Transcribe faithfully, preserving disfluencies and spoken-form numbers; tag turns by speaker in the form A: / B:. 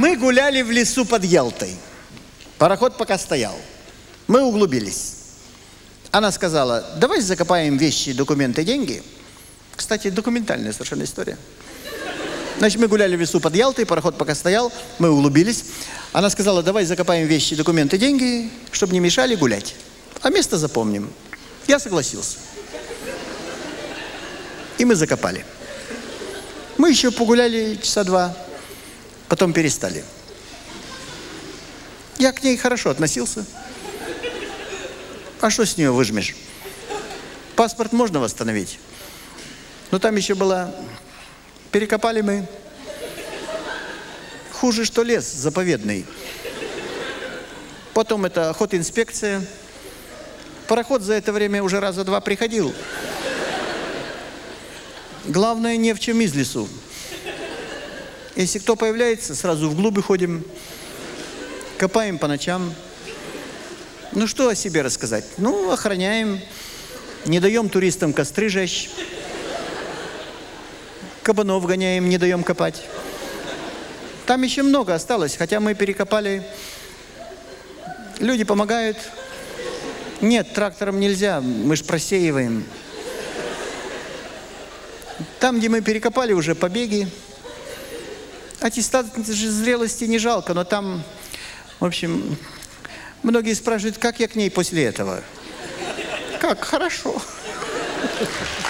A: Мы гуляли в лесу под Ялтой. Пароход пока стоял. Мы углубились. Она сказала, давай закопаем вещи, документы, деньги. Кстати, документальная совершенно история. Значит, мы гуляли в лесу под Ялтой, пароход пока стоял, мы углубились. Она сказала, давай закопаем вещи, документы, деньги, чтобы не мешали гулять. А место запомним. Я согласился. И мы закопали. Мы еще погуляли часа два, потом перестали. Я к ней хорошо относился. А что с нее выжмешь? Паспорт можно восстановить. Но там еще была... Перекопали мы. Хуже, что лес заповедный. Потом это охотинспекция. Пароход за это время уже раза два приходил. Главное, не в чем из лесу. Если кто появляется, сразу вглубь ходим. Копаем по ночам. Ну, что о себе рассказать? Ну, охраняем. Не даем туристам костры жечь. Кабанов гоняем, не даем копать. Там еще много осталось, хотя мы перекопали. Люди помогают. Нет, трактором нельзя, мы ж просеиваем. Там, где мы перекопали, уже побеги. Аттестат зрелости не жалко, но там, в общем, многие спрашивают, как я к ней после этого. Как? Хорошо.